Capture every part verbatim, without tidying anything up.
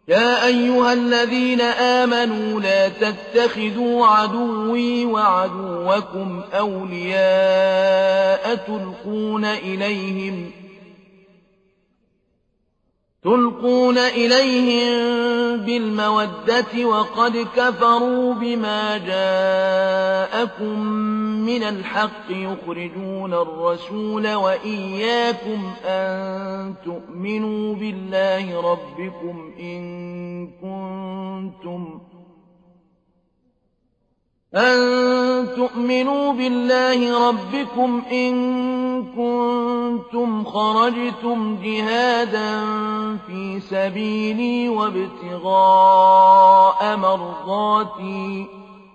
يا أيها الذين آمنوا لا تتخذوا عدوي وعدوكم أولياء تلقون إليهم تلقون إليهم بالمودة وقد كفروا بما جاءكم من الحق يخرجون الرسول وإياكم أن تؤمنوا بالله ربكم إن كنتم أن تؤمنوا بالله ربكم إن كنتم خرجتم جهادا في سبيلي وابتغاء مرضاتي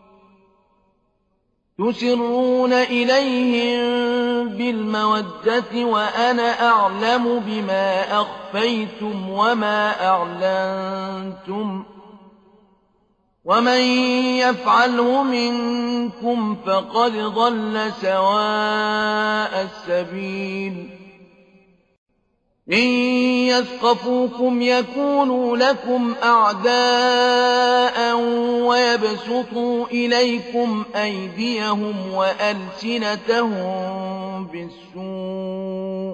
تسرون إليهم بالمودة وأنا أعلم بما أخفيتم وما أعلنتم ومن يفعله منكم فقد ضل سواء السبيل إن يثقفوكم يكونوا لكم أعداء ويبسطوا إليكم أيديهم وألسنتهم بالسوء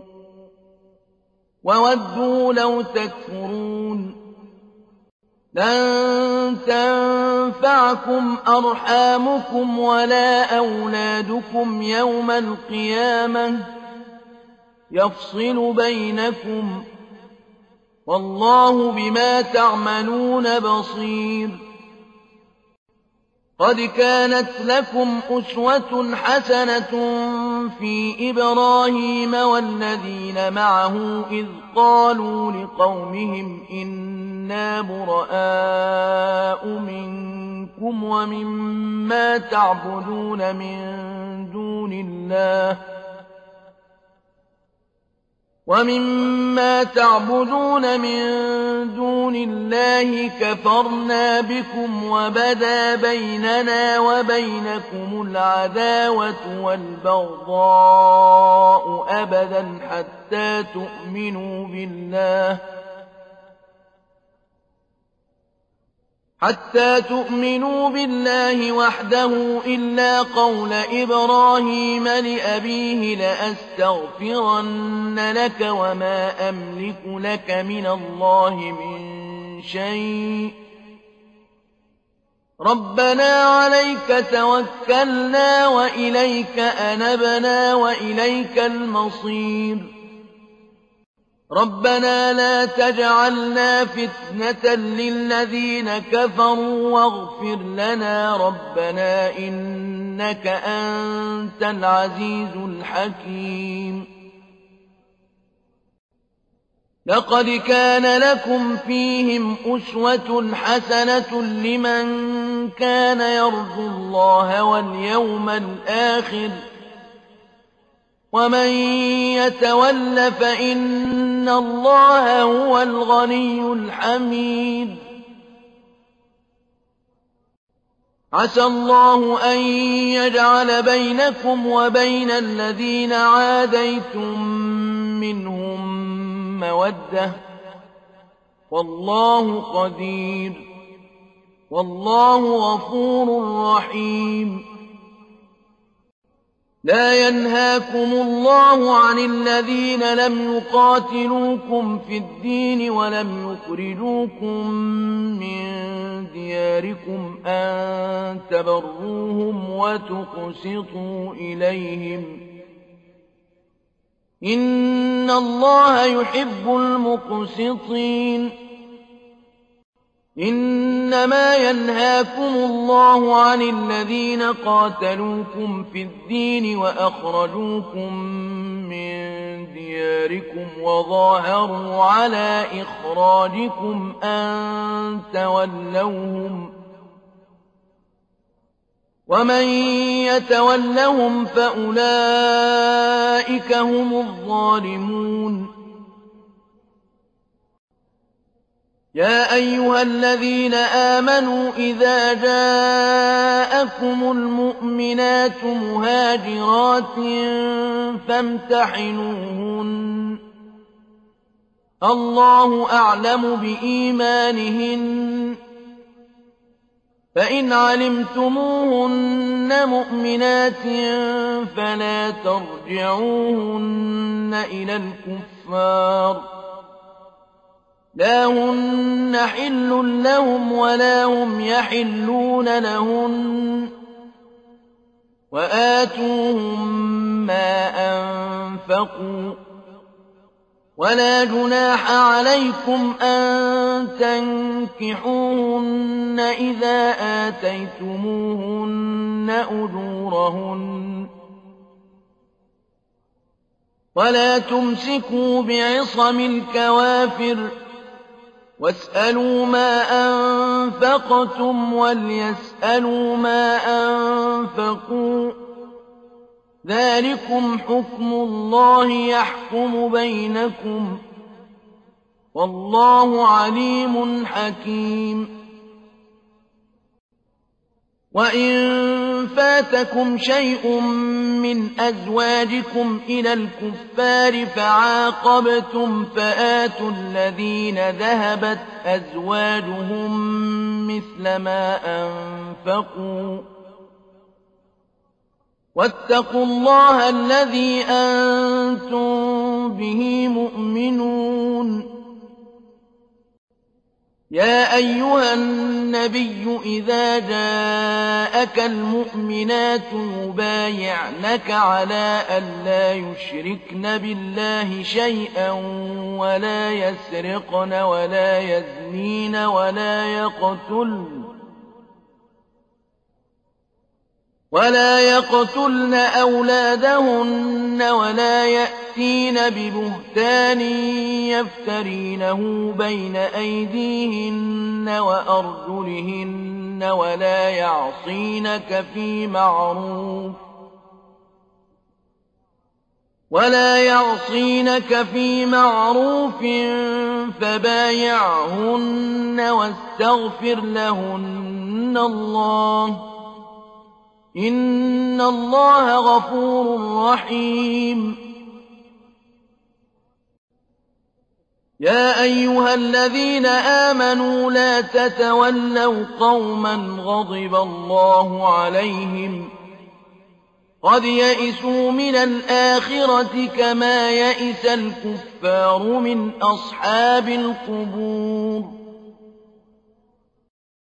وودوا لو تكفرون لن تنفعكم أرحامكم ولا أولادكم يوم القيامة يفصل بينكم والله بما تعملون بصير قد كانت لكم أسوة حسنة في إبراهيم والذين معه إذ قالوا لقومهم إنا براء منكم ومما تعبدون من دون الله ومما تعبدون من دون الله كفرنا بكم وبدا بيننا وبينكم العداوة والبغضاء أبدا حتى تؤمنوا بالله حتى تؤمنوا بالله وحده إلا قول إبراهيم لأبيه لأستغفرن لك وما أملك لك من الله من شيء ربنا عليك توكلنا وإليك أنبنا وإليك المصير ربنا لا تجعلنا فتنة للذين كفروا واغفر لنا ربنا إنك أنت العزيز الحكيم لقد كان لكم فيهم أسوة حسنة لمن كان يرجو الله واليوم الآخر ومن يتول فإن الله هو الغني الحميد عسى الله أن يجعل بينكم وبين الذين عاديتم منهم مودة والله قدير والله غفور رحيم لا ينهاكم الله عن الذين لم يقاتلوكم في الدين ولم يخرجوكم من دياركم أن تبروهم وتقسطوا إليهم إن الله يحب المقسطين إنما ينهاكم الله عن الذين قاتلوكم في الدين وأخرجوكم من دياركم وظاهروا على إخراجكم أن تولوهم ومن يتولهم فأولئك هم الظالمون يا أيها الذين آمنوا إذا جاءكم المؤمنات مهاجرات فامتحنوهن الله أعلم بإيمانهن فإن علمتموهن مؤمنات فلا ترجعوهن إلى الكفار لا هن حل لهم ولا هم يحلون لهن وآتوهم ما أنفقوا ولا جناح عليكم أن تنكحوهن إذا آتيتموهن أجورهن ولا تمسكوا بعصم الكوافر واسألوا ما أنفقتم وليسألوا ما أنفقوا ذلكم حكم الله يحكم بينكم والله عليم حكيم وإن فاتكم شيء من أزواجكم إلى الكفار فعاقبتم فآتوا الذين ذهبت أزواجهم مثل ما أنفقوا واتقوا الله الذي أنتم به مؤمنون يا أيها النبي إذا جاءك المؤمنات يبايعنك على ألا يشركن بالله شيئا ولا يسرقن ولا يزنين ولا يقتلن ولا يقتلن أولادهن ولا يأتين ببهتان يفترينه بين أيديهن وأرجلهن ولا يعصينك في معروف ولا يعصينك في معروف فبايعهن واستغفر لهن الله إن الله غفور رحيم يا أيها الذين آمنوا لا تتولوا قوما غضب الله عليهم قد يئسوا من الآخرة كما يئس الكفار من أصحاب القبور